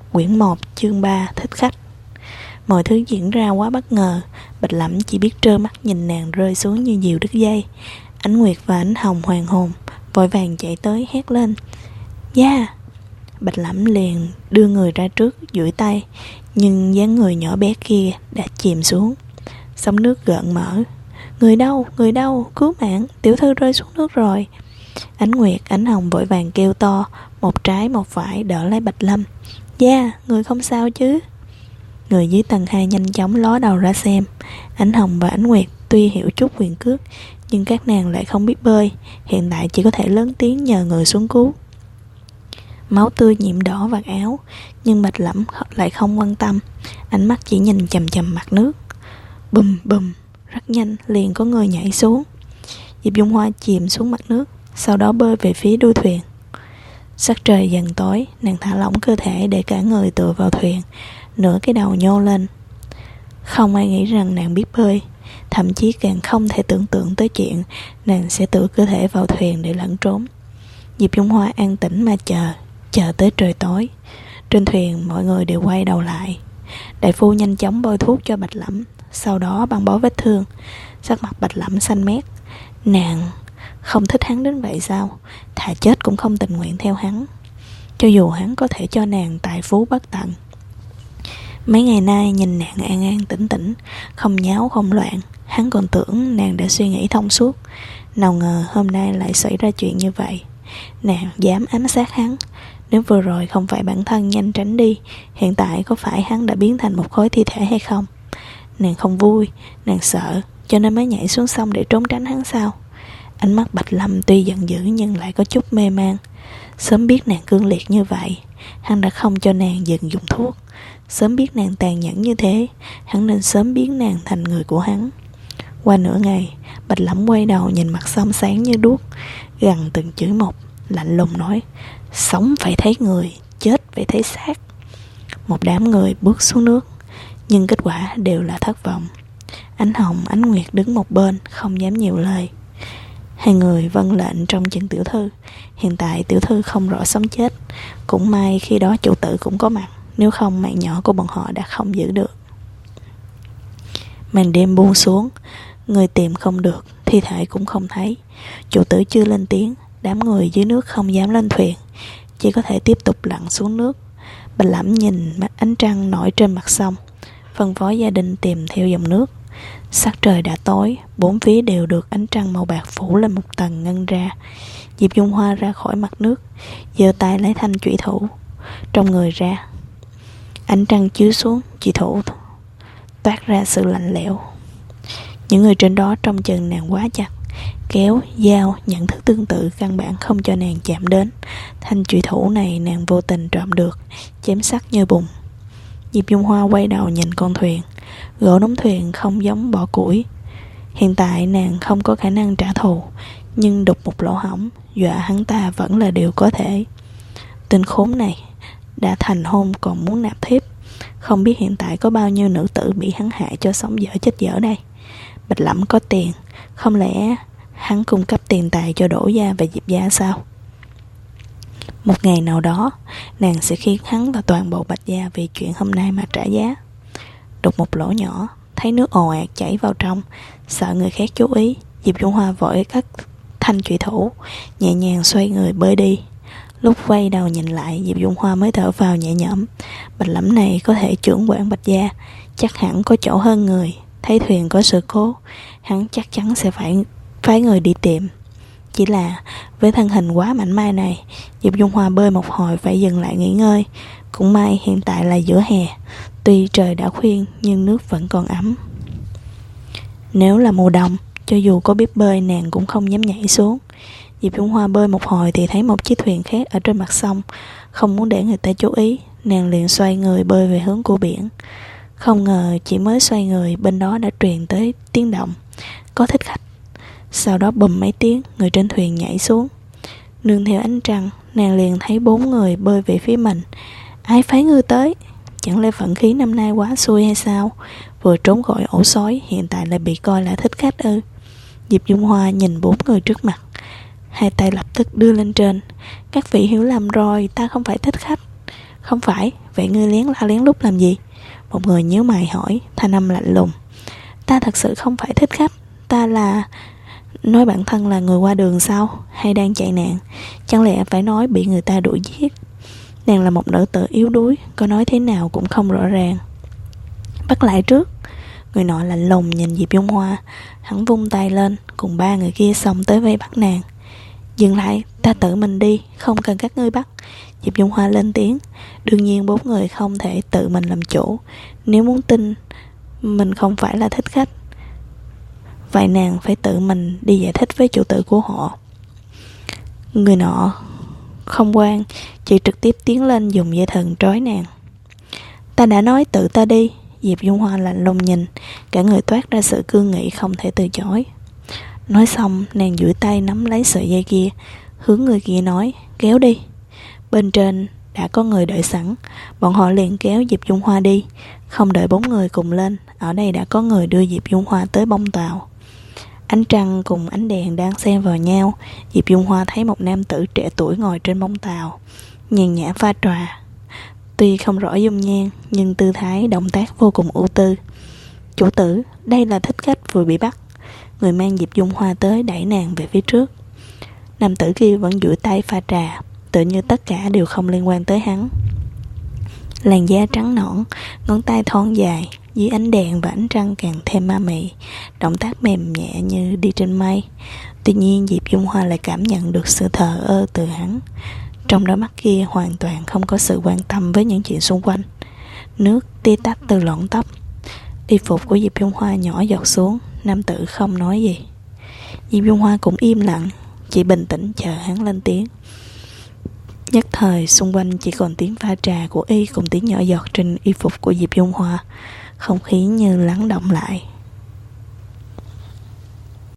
Quyển 1 chương 3 thích khách. Mọi thứ diễn ra quá bất ngờ. Bạch Lẩm chỉ biết trơ mắt nhìn nàng rơi xuống như diều đứt dây. Ánh Nguyệt và Ánh Hồng hoàn hồn, vội vàng chạy tới hét lên: "Gia!" Bạch Lẩm liền đưa người ra trước duỗi tay, nhưng dáng người nhỏ bé kia đã chìm xuống. Sóng nước gợn mở. Người đâu? Người đâu? Cứu mạng! Tiểu thư rơi xuống nước rồi!" Ánh Nguyệt, Ánh Hồng vội vàng kêu to, một trái một phải đỡ lấy Bạch Lâm. "Gia, người không sao chứ?" Người dưới tầng 2 nhanh chóng ló đầu ra xem. Ánh Hồng và Ánh Nguyệt tuy hiểu chút quyền cước, nhưng các nàng lại không biết bơi, hiện tại chỉ có thể lớn tiếng nhờ người xuống cứu. Máu tươi nhuộm đỏ vạt áo, nhưng Bạch Lẩm lại không quan tâm, ánh mắt chỉ nhìn chằm chằm mặt nước. Bùm bùm, rất nhanh liền có người nhảy xuống. Diệp Dung Hoa chìm xuống mặt nước, sau đó bơi về phía đuôi thuyền. Sắc trời dần tối, nàng thả lỏng cơ thể để cả người tựa vào thuyền, nửa cái đầu nhô lên. Không ai nghĩ rằng nàng biết bơi, thậm chí càng không thể tưởng tượng tới chuyện nàng sẽ tựa cơ thể vào thuyền để lẩn trốn. Diệp Dung Hoa an tĩnh mà chờ tới trời tối. Trên thuyền mọi người đều quay đầu lại. Đại phu nhanh chóng bôi thuốc cho Bạch Lẩm, sau đó băng bó vết thương. Sắc mặt Bạch Lẩm xanh mét. Nàng không thích hắn đến vậy sao? Thà chết cũng không tình nguyện theo hắn, cho dù hắn có thể cho nàng tài phú bất tận. Mấy ngày nay nhìn nàng an an tĩnh tĩnh, không nháo không loạn, hắn còn tưởng nàng đã suy nghĩ thông suốt. Nào ngờ hôm nay lại xảy ra chuyện như vậy. Nàng dám ám sát hắn. Nếu vừa rồi không phải bản thân nhanh tránh đi, hiện tại có phải hắn đã biến thành một khối thi thể hay không? Nàng không vui, nàng sợ, cho nên mới nhảy xuống sông để trốn tránh hắn sao? Ánh mắt Bạch Lâm tuy giận dữ nhưng lại có chút mê man. Sớm biết nàng cương liệt như vậy, hắn đã không cho nàng dừng dùng thuốc. Sớm biết nàng tàn nhẫn như thế, hắn nên sớm biến nàng thành người của hắn. Qua nửa ngày, Bạch Lẩm quay đầu nhìn mặt sông sáng như đuốc, gằn từng chữ một, lạnh lùng nói: "Sống phải thấy người, chết phải thấy xác." Một đám người bước xuống nước, nhưng kết quả đều là thất vọng. Ánh Hồng, Ánh Nguyệt đứng một bên, không dám nhiều lời. Hai người vâng lệnh trong chân tiểu thư. Hiện tại tiểu thư không rõ sống chết. Cũng may khi đó chủ tử cũng có mặt, nếu không mạng nhỏ của bọn họ đã không giữ được. Màn đêm buông xuống, người tìm không được, thi thể cũng không thấy. Chủ tử chưa lên tiếng, đám người dưới nước không dám lên thuyền, chỉ có thể tiếp tục lặn xuống nước. Bạch Lẩm nhìn ánh trăng nổi trên mặt sông, phân phối gia đình tìm theo dòng nước. Sắc trời đã tối, bốn phía đều được ánh trăng màu bạc phủ lên một tầng ngân ra. Diệp Dung Hoa ra khỏi mặt nước, giơ tay lấy thanh chủy thủ trong người ra. Ánh trăng chiếu xuống, chủy thủ toát ra sự lạnh lẽo. Những người trên đó trông chừng nàng quá chặt, kéo, dao, nhận thức tương tự căn bản không cho nàng chạm đến. Thanh chủy thủ này nàng vô tình trộm được, chém sắc như bùn. Diệp Dung Hoa quay đầu nhìn con thuyền. Gỗ đóng thuyền không giống bỏ củi. Hiện tại nàng không có khả năng trả thù, nhưng đục một lỗ hổng, dọa hắn ta vẫn là điều có thể. Tên khốn này đã thành hôn còn muốn nạp thiếp. Không biết hiện tại có bao nhiêu nữ tử bị hắn hại cho sống dở chết dở đây. Bạch Lẩm có tiền, không lẽ hắn cung cấp tiền tài cho Đỗ gia và Diệp gia sao? Một ngày nào đó, nàng sẽ khiến hắn và toàn bộ Bạch gia vì chuyện hôm nay mà trả giá. Đục một lỗ nhỏ, thấy nước ồ ạt chảy vào trong, sợ người khác chú ý, Diệp Dung Hoa vội cất thanh chủy thủ, nhẹ nhàng xoay người bơi đi. Lúc quay đầu nhìn lại, Diệp Dung Hoa mới thở vào nhẹ nhõm. Bạch Lẩm này có thể trưởng quản Bạch gia, chắc hẳn có chỗ hơn người. Thấy thuyền có sự cố, hắn chắc chắn sẽ phải phái người đi tìm. Chỉ là với thân hình quá mảnh mai này, Diệp Dung Hoa bơi một hồi phải dừng lại nghỉ ngơi. Cũng may hiện tại là giữa hè, tuy trời đã khuyên nhưng nước vẫn còn ấm. Nếu là mùa đông, cho dù có biết bơi nàng cũng không dám nhảy xuống. Diệp Dung Hoa bơi một hồi thì thấy một chiếc thuyền khác ở trên mặt sông. Không muốn để người ta chú ý, nàng liền xoay người bơi về hướng của biển. Không ngờ chỉ mới xoay người, bên đó đã truyền tới tiếng động, có thích khách. Sau đó bùm mấy tiếng, người trên thuyền nhảy xuống. Nương theo ánh trăng, nàng liền thấy 4 người bơi về phía mình. Ai phái ngươi tới? Chẳng lẽ vận khí năm nay quá xui hay sao? Vừa trốn khỏi ổ sói, hiện tại lại bị coi là thích khách ư? Diệp Dung Hoa nhìn 4 người trước mặt, hai tay lập tức đưa lên trên. Các vị hiểu lầm rồi, ta không phải thích khách. Không phải, vậy ngươi lén la lén lút làm gì? Một người nhíu mày hỏi, thanh âm lạnh lùng. Ta thật sự không phải thích khách. Ta là... Nói bản thân là người qua đường sao? Hay đang chạy nạn? Chẳng lẽ phải nói bị người ta đuổi giết? Nàng là một nữ tử yếu đuối, có nói thế nào cũng không rõ ràng. Bắt lại trước. Người nọ lạnh lùng nhìn Diệp Dung Hoa. Hắn vung tay lên, cùng ba người kia xông tới vây bắt nàng. Dừng lại, ta tự mình đi, không cần các ngươi bắt. Diệp Dung Hoa lên tiếng. Đương nhiên 4 người không thể tự mình làm chủ. Nếu muốn tin mình không phải là thích khách, vậy nàng phải tự mình đi giải thích với chủ tử của họ. Người nọ không quan, chỉ trực tiếp tiến lên dùng dây thừng trói nàng. Ta đã nói tự ta đi. Diệp Dung Hoa lạnh lùng nhìn, cả người toát ra sự cương nghị không thể từ chối. Nói xong, nàng duỗi tay nắm lấy sợi dây kia, hướng người kia nói, kéo đi. Bên trên đã có người đợi sẵn, bọn họ liền kéo Diệp Dung Hoa đi. Không đợi 4 người cùng lên, ở đây đã có người đưa Diệp Dung Hoa tới bông tàu. Ánh trăng cùng ánh đèn đang xen vào nhau. Diệp Dung Hoa thấy một nam tử trẻ tuổi ngồi trên bông tàu, nhàn nhã pha trà. Tuy không rõ dung nhan, nhưng tư thái động tác vô cùng ưu tư. Chủ tử, đây là thích khách vừa bị bắt. Người mang Diệp Dung Hoa tới đẩy nàng về phía trước. Nam tử kia vẫn duỗi tay pha trà, tự như tất cả đều không liên quan tới hắn. Làn da trắng nõn, ngón tay thon dài, dưới ánh đèn và ánh trăng càng thêm ma mị, động tác mềm nhẹ như đi trên mây. Tuy nhiên Diệp Dung Hoa lại cảm nhận được sự thờ ơ từ hắn. Trong đôi mắt kia hoàn toàn không có sự quan tâm với những chuyện xung quanh. Nước tia tách từ lọn tóc. Y phục của Diệp Dung Hoa nhỏ giọt xuống. Nam tử không nói gì. Diệp Dung Hoa cũng im lặng, chỉ bình tĩnh chờ hắn lên tiếng. Nhất thời xung quanh chỉ còn tiếng pha trà của y cùng tiếng nhỏ giọt trên y phục của Diệp Dung Hoa. Không khí như lắng động lại.